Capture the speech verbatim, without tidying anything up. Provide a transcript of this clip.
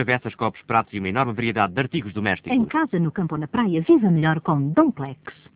travessas, copos, pratos e uma enorme variedade de artigos domésticos. Em casa, no campo ou na praia, viva melhor com Domplex.